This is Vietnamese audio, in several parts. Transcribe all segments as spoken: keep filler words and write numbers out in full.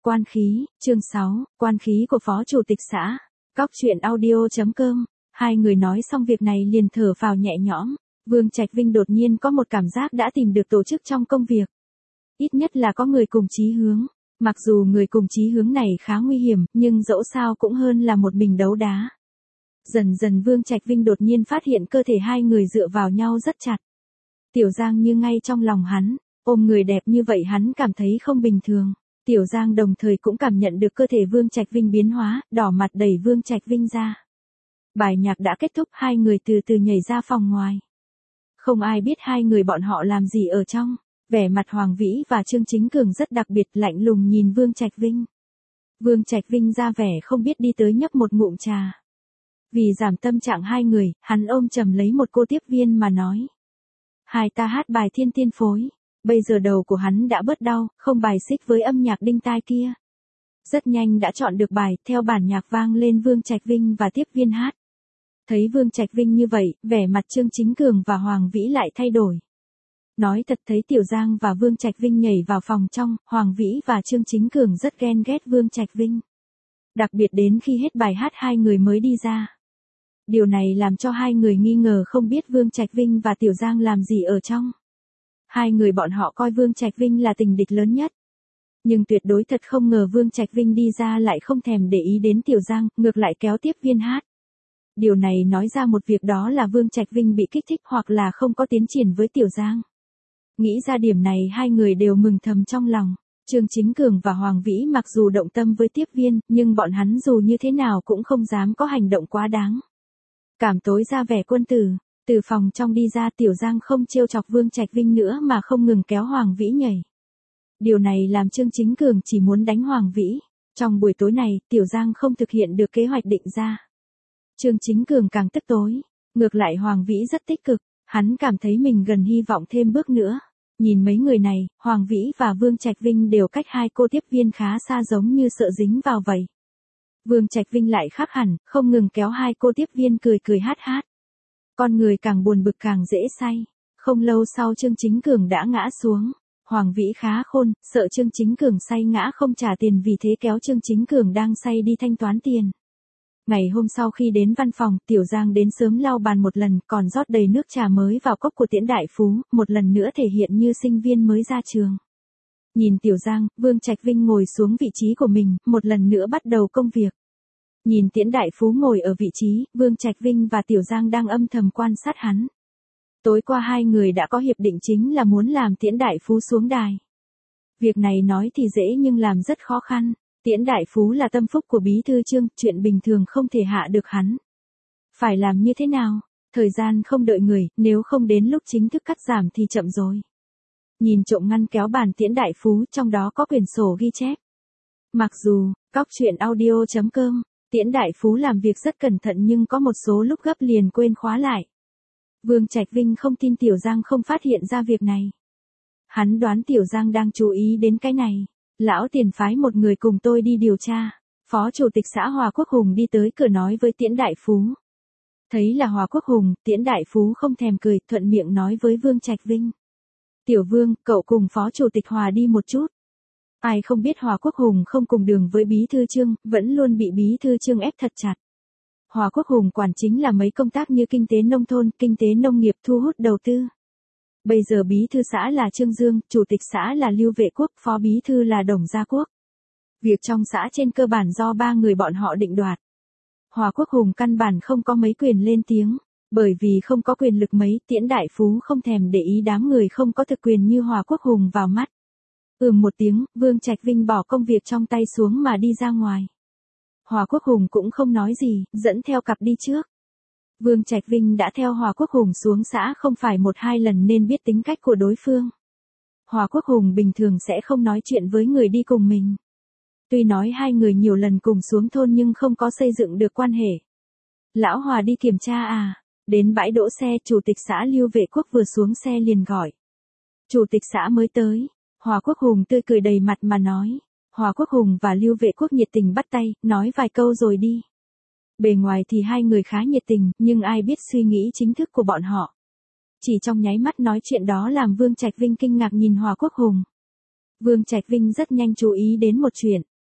Quan khí, chương sáu, quan khí của phó chủ tịch xã. Cóc truyện audio chấm com. Hai người nói xong việc này liền thở phào nhẹ nhõm. Vương Trạch Vinh đột nhiên có một cảm giác đã tìm được tổ chức trong công việc. Ít nhất là có người cùng chí hướng. Mặc dù người cùng chí hướng này khá nguy hiểm, nhưng dẫu sao cũng hơn là một mình đấu đá. Dần dần Vương Trạch Vinh đột nhiên phát hiện cơ thể hai người dựa vào nhau rất chặt. Tiểu Giang như ngay trong lòng hắn, ôm người đẹp như vậy hắn cảm thấy không bình thường. Tiểu Giang đồng thời cũng cảm nhận được cơ thể Vương Trạch Vinh biến hóa, đỏ mặt đẩy Vương Trạch Vinh ra. Bài nhạc đã kết thúc, hai người từ từ nhảy ra phòng ngoài. Không ai biết hai người bọn họ làm gì ở trong. Vẻ mặt Hoàng Vĩ và Trương Chính Cường rất đặc biệt, lạnh lùng nhìn Vương Trạch Vinh. Vương Trạch Vinh ra vẻ không biết đi tới nhấp một ngụm trà. Vì giảm tâm trạng hai người, hắn ôm chầm lấy một cô tiếp viên mà nói. Hai ta hát bài Thiên Tiên Phối. Bây giờ đầu của hắn đã bớt đau, không bài xích với âm nhạc đinh tai kia. Rất nhanh đã chọn được bài, theo bản nhạc vang lên Vương Trạch Vinh và tiếp viên hát. Thấy Vương Trạch Vinh như vậy, vẻ mặt Trương Chính Cường và Hoàng Vĩ lại thay đổi. Nói thật, thấy Tiểu Giang và Vương Trạch Vinh nhảy vào phòng trong, Hoàng Vĩ và Trương Chính Cường rất ghen ghét Vương Trạch Vinh. Đặc biệt đến khi hết bài hát hai người mới đi ra. Điều này làm cho hai người nghi ngờ không biết Vương Trạch Vinh và Tiểu Giang làm gì ở trong. Hai người bọn họ coi Vương Trạch Vinh là tình địch lớn nhất. Nhưng tuyệt đối thật không ngờ Vương Trạch Vinh đi ra lại không thèm để ý đến Tiểu Giang, ngược lại kéo tiếp viên hát. Điều này nói ra một việc, đó là Vương Trạch Vinh bị kích thích hoặc là không có tiến triển với Tiểu Giang. Nghĩ ra điểm này hai người đều mừng thầm trong lòng. Trương Chính Cường và Hoàng Vĩ mặc dù động tâm với tiếp viên, nhưng bọn hắn dù như thế nào cũng không dám có hành động quá đáng. Cảm tối ra vẻ quân tử. Từ phòng trong đi ra, Tiểu Giang không trêu chọc Vương Trạch Vinh nữa mà không ngừng kéo Hoàng Vĩ nhảy. Điều này làm Trương Chính Cường chỉ muốn đánh Hoàng Vĩ. Trong buổi tối này, Tiểu Giang không thực hiện được kế hoạch định ra. Trương Chính Cường càng tức tối. Ngược lại Hoàng Vĩ rất tích cực, hắn cảm thấy mình gần hy vọng thêm bước nữa. Nhìn mấy người này, Hoàng Vĩ và Vương Trạch Vinh đều cách hai cô tiếp viên khá xa, giống như sợ dính vào vậy. Vương Trạch Vinh lại khác hẳn, không ngừng kéo hai cô tiếp viên cười cười hát hát. Con người càng buồn bực càng dễ say. Không lâu sau Trương Chính Cường đã ngã xuống. Hoàng Vĩ khá khôn, sợ Trương Chính Cường say ngã không trả tiền, vì thế kéo Trương Chính Cường đang say đi thanh toán tiền. Ngày hôm sau khi đến văn phòng, Tiểu Giang đến sớm lau bàn một lần, còn rót đầy nước trà mới vào cốc của Tiễn Đại Phú, một lần nữa thể hiện như sinh viên mới ra trường. Nhìn Tiểu Giang, Vương Trạch Vinh ngồi xuống vị trí của mình, một lần nữa bắt đầu công việc. Nhìn Tiễn Đại Phú ngồi ở vị trí, Vương Trạch Vinh và Tiểu Giang đang âm thầm quan sát hắn. Tối qua hai người đã có hiệp định, chính là muốn làm Tiễn Đại Phú xuống đài. Việc này nói thì dễ nhưng làm rất khó khăn. Tiễn Đại Phú là tâm phúc của Bí thư Trương, chuyện bình thường không thể hạ được hắn. Phải làm như thế nào? Thời gian không đợi người, nếu không đến lúc chính thức cắt giảm thì chậm rồi. Nhìn trộm ngăn kéo bàn Tiễn Đại Phú, trong đó có quyển sổ ghi chép. Mặc dù, cóc truyện audio chấm com, Tiễn Đại Phú làm việc rất cẩn thận nhưng có một số lúc gấp liền quên khóa lại. Vương Trạch Vinh không tin Tiểu Giang không phát hiện ra việc này. Hắn đoán Tiểu Giang đang chú ý đến cái này. Lão Tiền phái một người cùng tôi đi điều tra. Phó Chủ tịch xã Hòa Quốc Hùng đi tới cửa nói với Tiễn Đại Phú. Thấy là Hòa Quốc Hùng, Tiễn Đại Phú không thèm cười, thuận miệng nói với Vương Trạch Vinh. Tiểu Vương, cậu cùng Phó Chủ tịch Hòa đi một chút. Ai không biết Hòa Quốc Hùng không cùng đường với Bí thư Trương, vẫn luôn bị Bí thư Trương ép thật chặt. Hòa Quốc Hùng quản chính là mấy công tác như kinh tế nông thôn, kinh tế nông nghiệp, thu hút đầu tư. Bây giờ Bí thư xã là Trương Dương, Chủ tịch xã là Lưu Vệ Quốc, Phó Bí thư là Đồng Gia Quốc. Việc trong xã trên cơ bản do ba người bọn họ định đoạt. Hòa Quốc Hùng căn bản không có mấy quyền lên tiếng. Bởi vì không có quyền lực mấy, Tiễn Đại Phú không thèm để ý đám người không có thực quyền như Hòa Quốc Hùng vào mắt. Ừm một tiếng, Vương Trạch Vinh bỏ công việc trong tay xuống mà đi ra ngoài. Hòa Quốc Hùng cũng không nói gì, dẫn theo cặp đi trước. Vương Trạch Vinh đã theo Hòa Quốc Hùng xuống xã không phải một hai lần nên biết tính cách của đối phương. Hòa Quốc Hùng bình thường sẽ không nói chuyện với người đi cùng mình. Tuy nói hai người nhiều lần cùng xuống thôn nhưng không có xây dựng được quan hệ. Lão Hòa đi kiểm tra à? Đến bãi đỗ xe, Chủ tịch xã Lưu Vệ Quốc vừa xuống xe liền gọi. Chủ tịch xã mới tới. Hòa Quốc Hùng tươi cười đầy mặt mà nói. Hòa Quốc Hùng và Lưu Vệ Quốc nhiệt tình bắt tay, nói vài câu rồi đi. Bề ngoài thì hai người khá nhiệt tình, nhưng ai biết suy nghĩ chính thức của bọn họ. Chỉ trong nháy mắt nói chuyện đó làm Vương Trạch Vinh kinh ngạc nhìn Hòa Quốc Hùng. Vương Trạch Vinh rất nhanh chú ý đến một chuyện.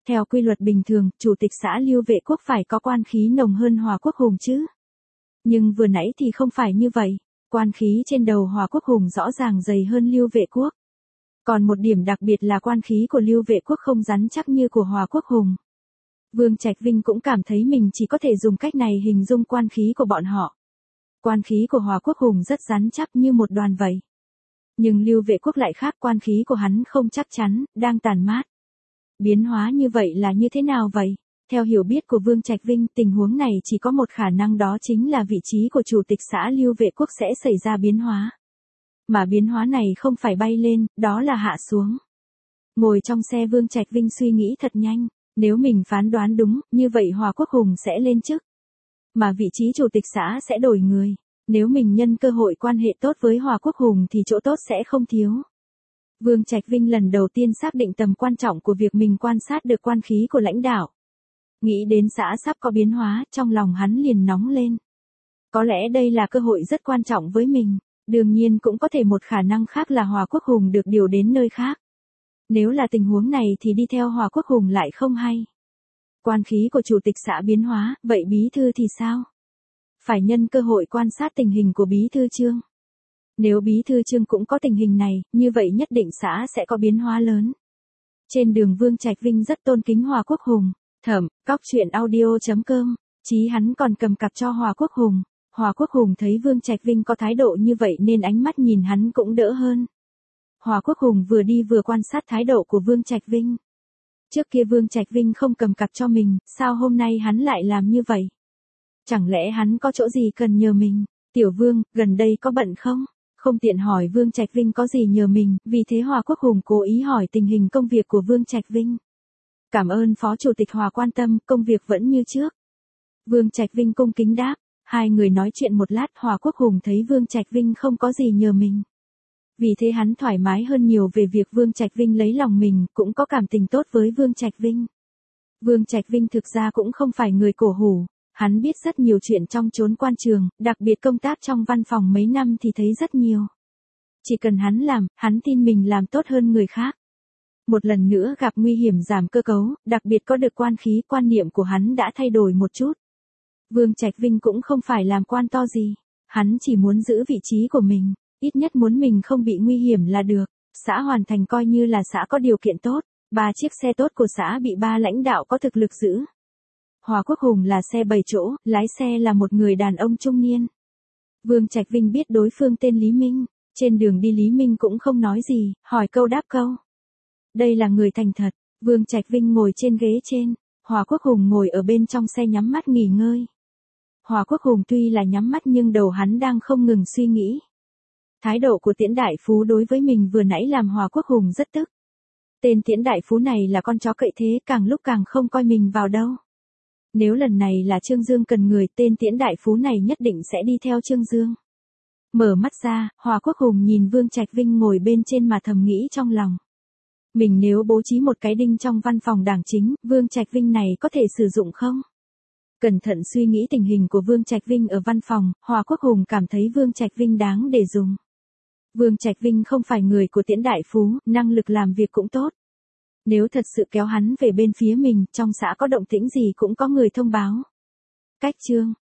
Theo quy luật bình thường, chủ tịch xã Lưu Vệ Quốc phải có quan khí nồng hơn Hòa Quốc Hùng chứ. Nhưng vừa nãy thì không phải như vậy. Quan khí trên đầu Hòa Quốc Hùng rõ ràng dày hơn Lưu Vệ Quốc. Còn một điểm đặc biệt là quan khí của Lưu Vệ Quốc không rắn chắc như của Hòa Quốc Hùng. Vương Trạch Vinh cũng cảm thấy mình chỉ có thể dùng cách này hình dung quan khí của bọn họ. Quan khí của Hòa Quốc Hùng rất rắn chắc như một đoàn vậy. Nhưng Lưu Vệ Quốc lại khác, quan khí của hắn không chắc chắn, đang tàn mát. Biến hóa như vậy là như thế nào vậy? Theo hiểu biết của Vương Trạch Vinh, tình huống này chỉ có một khả năng, đó chính là vị trí của chủ tịch xã Lưu Vệ Quốc sẽ xảy ra biến hóa. Mà biến hóa này không phải bay lên, đó là hạ xuống. Ngồi trong xe, Vương Trạch Vinh suy nghĩ thật nhanh. Nếu mình phán đoán đúng, như vậy Hòa Quốc Hùng sẽ lên chức. Mà vị trí chủ tịch xã sẽ đổi người. Nếu mình nhân cơ hội quan hệ tốt với Hòa Quốc Hùng thì chỗ tốt sẽ không thiếu. Vương Trạch Vinh lần đầu tiên xác định tầm quan trọng của việc mình quan sát được quan khí của lãnh đạo. Nghĩ đến xã sắp có biến hóa, trong lòng hắn liền nóng lên. Có lẽ đây là cơ hội rất quan trọng với mình. Đương nhiên cũng có thể một khả năng khác là Hòa Quốc Hùng được điều đến nơi khác. Nếu là tình huống này thì đi theo Hòa Quốc Hùng lại không hay. Quan khí của chủ tịch xã biến hóa, vậy bí thư thì sao? Phải nhân cơ hội quan sát tình hình của bí thư Trương. Nếu bí thư Trương cũng có tình hình này, như vậy nhất định xã sẽ có biến hóa lớn. Trên đường, Vương Trạch Vinh rất tôn kính Hòa Quốc Hùng. Thẩm, cóc truyện audio chấm com, chí hắn còn cầm cặp cho Hòa Quốc Hùng. Hòa Quốc Hùng thấy Vương Trạch Vinh có thái độ như vậy nên ánh mắt nhìn hắn cũng đỡ hơn. Hòa Quốc Hùng vừa đi vừa quan sát thái độ của Vương Trạch Vinh. Trước kia Vương Trạch Vinh không cầm cặp cho mình, sao hôm nay hắn lại làm như vậy? Chẳng lẽ hắn có chỗ gì cần nhờ mình? Tiểu Vương, gần đây có bận không? Không tiện hỏi Vương Trạch Vinh có gì nhờ mình, vì thế Hòa Quốc Hùng cố ý hỏi tình hình công việc của Vương Trạch Vinh. Cảm ơn Phó Chủ tịch Hòa quan tâm, công việc vẫn như trước. Vương Trạch Vinh cung kính đáp. Hai người nói chuyện một lát, Hòa Quốc Hùng thấy Vương Trạch Vinh không có gì nhờ mình. Vì thế hắn thoải mái hơn nhiều về việc Vương Trạch Vinh lấy lòng mình, cũng có cảm tình tốt với Vương Trạch Vinh. Vương Trạch Vinh thực ra cũng không phải người cổ hủ, hắn biết rất nhiều chuyện trong chốn quan trường, đặc biệt công tác trong văn phòng mấy năm thì thấy rất nhiều. Chỉ cần hắn làm, hắn tin mình làm tốt hơn người khác. Một lần nữa gặp nguy hiểm giảm cơ cấu, đặc biệt có được quan khí, quan niệm của hắn đã thay đổi một chút. Vương Trạch Vinh cũng không phải làm quan to gì, hắn chỉ muốn giữ vị trí của mình, ít nhất muốn mình không bị nguy hiểm là được. Xã hoàn thành coi như là xã có điều kiện tốt, ba chiếc xe tốt của xã bị ba lãnh đạo có thực lực giữ. Hòa Quốc Hùng là xe bảy chỗ, lái xe là một người đàn ông trung niên. Vương Trạch Vinh biết đối phương tên Lý Minh, trên đường đi Lý Minh cũng không nói gì, hỏi câu đáp câu. Đây là người thành thật. Vương Trạch Vinh ngồi trên ghế trên, Hòa Quốc Hùng ngồi ở bên trong xe nhắm mắt nghỉ ngơi. Hòa Quốc Hùng tuy là nhắm mắt nhưng đầu hắn đang không ngừng suy nghĩ. Thái độ của Tiễn Đại Phú đối với mình vừa nãy làm Hòa Quốc Hùng rất tức. Tên Tiễn Đại Phú này là con chó cậy thế, càng lúc càng không coi mình vào đâu. Nếu lần này là Trương Dương cần người, tên Tiễn Đại Phú này nhất định sẽ đi theo Trương Dương. Mở mắt ra, Hòa Quốc Hùng nhìn Vương Trạch Vinh ngồi bên trên mà thầm nghĩ trong lòng. Mình nếu bố trí một cái đinh trong văn phòng đảng chính, Vương Trạch Vinh này có thể sử dụng không? Cẩn thận suy nghĩ tình hình của Vương Trạch Vinh ở văn phòng, Hòa Quốc Hùng cảm thấy Vương Trạch Vinh đáng để dùng. Vương Trạch Vinh không phải người của Tiễn Đại Phú, năng lực làm việc cũng tốt. Nếu thật sự kéo hắn về bên phía mình, trong xã có động tĩnh gì cũng có người thông báo. Cách chương